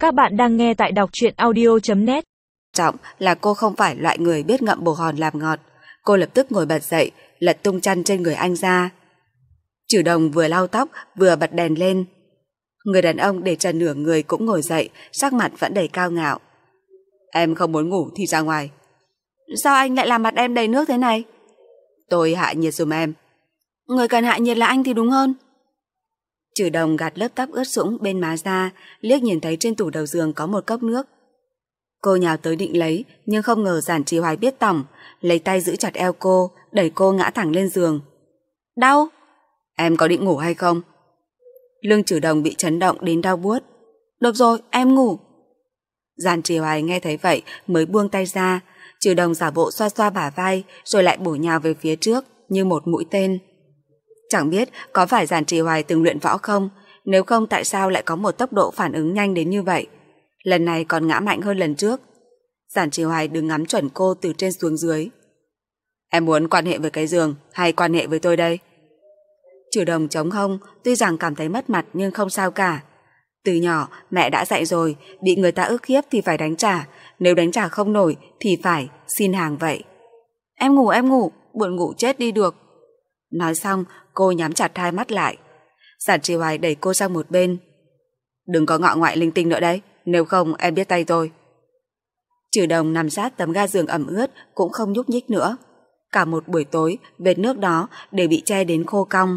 Các bạn đang nghe tại đọc truyện audio.net. Trọng là cô không phải loại người biết ngậm bồ hòn làm ngọt. Cô lập tức ngồi bật dậy, lật tung chăn trên người anh ra. Trừ Đồng vừa lau tóc vừa bật đèn lên. Người đàn ông để trần nửa người cũng ngồi dậy, sắc mặt vẫn đầy cao ngạo. Em không muốn ngủ thì ra ngoài. Sao anh lại làm mặt em đầy nước thế này? Tôi hạ nhiệt giùm em. Người cần hạ nhiệt là anh thì đúng hơn. Trừ Đồng gạt lớp tóc ướt sũng bên má ra, liếc nhìn thấy trên tủ đầu giường có một cốc nước. Cô nhào tới định lấy, nhưng không ngờ Giản Trì Hoài biết tỏng, lấy tay giữ chặt eo cô, đẩy cô ngã thẳng lên giường. Đau! Em có định ngủ hay không? Lưng Trừ Đồng bị chấn động đến đau buốt. Được rồi, em ngủ. Giản Trì Hoài nghe thấy vậy mới buông tay ra. Trừ Đồng giả bộ xoa xoa bả vai, rồi lại bổ nhào về phía trước như một mũi tên. Chẳng biết có phải Giản Trì Hoài từng luyện võ không, nếu không tại sao lại có một tốc độ phản ứng nhanh đến như vậy. Lần này còn ngã mạnh hơn lần trước. Giản Trì Hoài đứng ngắm chuẩn cô từ trên xuống dưới. Em muốn quan hệ với cái giường hay quan hệ với tôi đây? Trừ Đồng chống hông, tuy rằng cảm thấy mất mặt nhưng không sao cả. Từ nhỏ mẹ đã dạy rồi, bị người ta ức hiếp thì phải đánh trả, nếu đánh trả không nổi thì phải xin hàng vậy. Em ngủ, buồn ngủ chết đi được. Nói xong cô nhắm chặt hai mắt lại. Giản Trì Hoài đẩy cô sang một bên. Đừng có ngọ ngoại linh tinh nữa đấy, nếu không em biết tay tôi. Trừ Đồng nằm sát tấm ga giường ẩm ướt cũng không nhúc nhích nữa. Cả một buổi tối vệt nước đó đều bị che đến khô cong.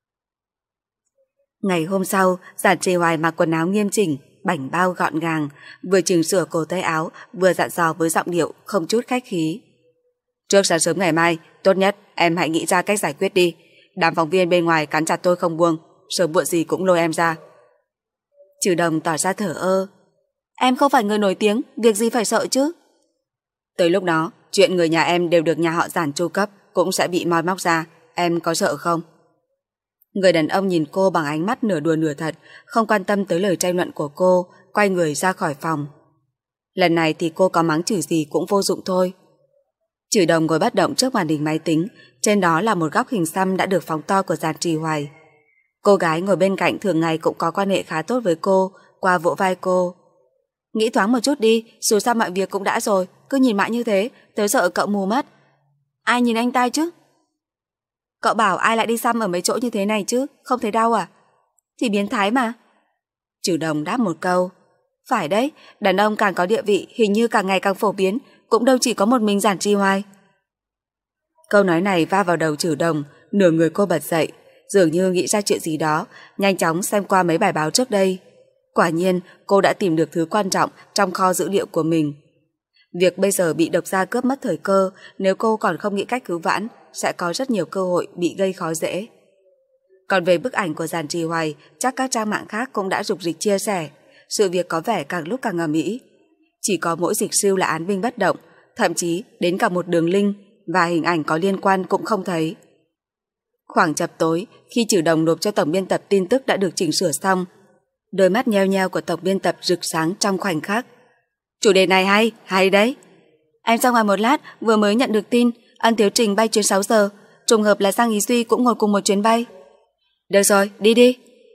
Ngày hôm sau, Giản Trì Hoài mặc quần áo nghiêm chỉnh, bảnh bao gọn gàng, vừa chỉnh sửa cổ tay áo, vừa dặn dò với giọng điệu không chút khách khí. Trước sáng sớm ngày mai, tốt nhất em hãy nghĩ ra cách giải quyết đi. Đám phóng viên bên ngoài cắn chặt tôi không buông, sớm muộn gì cũng lôi em ra. Trừ Đồng tỏ ra thờ ơ. Em không phải người nổi tiếng, việc gì phải sợ chứ? Tới lúc đó, chuyện người nhà em đều được nhà họ Giản chu cấp cũng sẽ bị moi móc ra, em có sợ không? Người đàn ông nhìn cô bằng ánh mắt nửa đùa nửa thật, không quan tâm tới lời tranh luận của cô, quay người ra khỏi phòng. Lần này thì cô có mắng chửi gì cũng vô dụng thôi. Trừ Đồng ngồi bất động trước màn hình máy tính, trên đó là một góc hình xăm đã được phóng to của Giản Trì Hoài. Cô gái ngồi bên cạnh thường ngày cũng có quan hệ khá tốt với cô, qua vỗ vai cô. Nghĩ thoáng một chút đi, dù sao mọi việc cũng đã rồi, cứ nhìn mãi như thế, tớ sợ cậu mù mất. Ai nhìn anh ta chứ? Cậu bảo ai lại đi xăm ở mấy chỗ như thế này chứ, không thấy đau à? Thì biến thái mà. Trừ Đồng đáp một câu. Phải đấy, đàn ông càng có địa vị hình như càng ngày càng phổ biến, cũng đâu chỉ có một mình Giản Trì Hoài. Câu nói này va vào đầu Trừ Đồng, nửa người cô bật dậy, dường như nghĩ ra chuyện gì đó, nhanh chóng xem qua mấy bài báo trước đây. Quả nhiên, cô đã tìm được thứ quan trọng trong kho dữ liệu của mình. Việc bây giờ bị độc gia cướp mất thời cơ, nếu cô còn không nghĩ cách cứu vãn, sẽ có rất nhiều cơ hội bị gây khó dễ. Còn về bức ảnh của Giản Trì Hoài, chắc các trang mạng khác cũng đã rục dịch chia sẻ. Sự việc có vẻ càng lúc càng ầm ĩ. Chỉ có mỗi Dịch Sư là án binh bất động, thậm chí đến cả một đường link và hình ảnh có liên quan cũng không thấy. Khoảng chập tối, khi Trừ Đồng nộp cho tổng biên tập tin tức đã được chỉnh sửa xong, đôi mắt nheo nheo của tổng biên tập rực sáng trong khoảnh khắc. Chủ đề này hay đấy. Em ra ngoài một lát, vừa mới nhận được tin Ân Thiếu Trình bay chuyến 6 giờ, trùng hợp là Giang Ý Duy cũng ngồi cùng một chuyến bay. Được rồi, đi đi.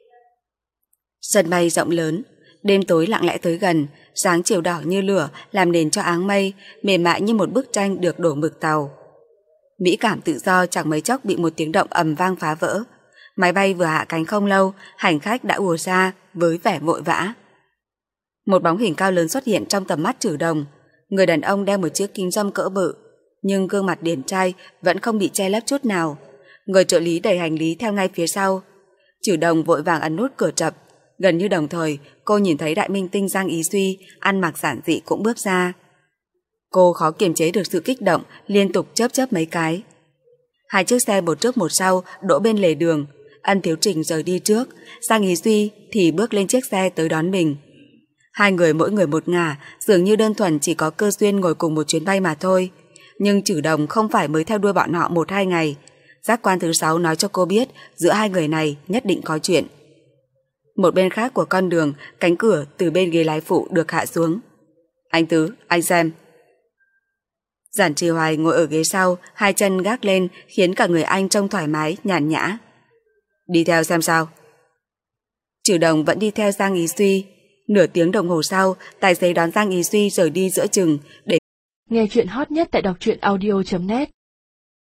Sân bay rộng lớn, đêm tối lặng lẽ tới gần, sáng chiều đỏ như lửa làm nền cho áng mây, mềm mại như một bức tranh được đổ mực tàu. Mỹ cảm tự do chẳng mấy chốc bị một tiếng động ầm vang phá vỡ. Máy bay vừa hạ cánh không lâu, hành khách đã ùa ra với vẻ vội vã. Một bóng hình cao lớn xuất hiện trong tầm mắt Trừ Đồng. Người đàn ông đeo một chiếc kính râm cỡ bự, nhưng gương mặt điển trai vẫn không bị che lấp chút nào. Người trợ lý đẩy hành lý theo ngay phía sau. Trừ Đồng vội vàng ấn nút cửa chập. Gần như đồng thời, cô nhìn thấy đại minh tinh Giang Ý Duy ăn mặc giản dị cũng bước ra. Cô khó kiềm chế được sự kích động, liên tục chớp mấy cái. Hai chiếc xe một trước một sau đỗ bên lề đường. Ân Thiếu Trình rời đi trước, Giang Ý Duy thì bước lên chiếc xe tới đón mình. Hai người mỗi người một ngả, dường như đơn thuần chỉ có cơ duyên ngồi cùng một chuyến bay mà thôi. Nhưng Trừ Đồng không phải mới theo đuôi bọn họ 1-2 ngày. Giác quan thứ 6 nói cho cô biết giữa hai người này nhất định có chuyện. Một bên khác của con đường, cánh cửa từ bên ghế lái phụ được hạ xuống. Anh Tứ, anh xem. Giản Trì Hoài ngồi ở ghế sau, hai chân gác lên khiến cả người anh trông thoải mái, nhàn nhã. Đi theo xem sao. Trừ Đồng vẫn đi theo Giang Ý Duy. Nửa tiếng đồng hồ sau, tài xế đón Giang Ý Duy rời đi giữa chừng để nghe chuyện hot nhất tại đọc truyện audio.net.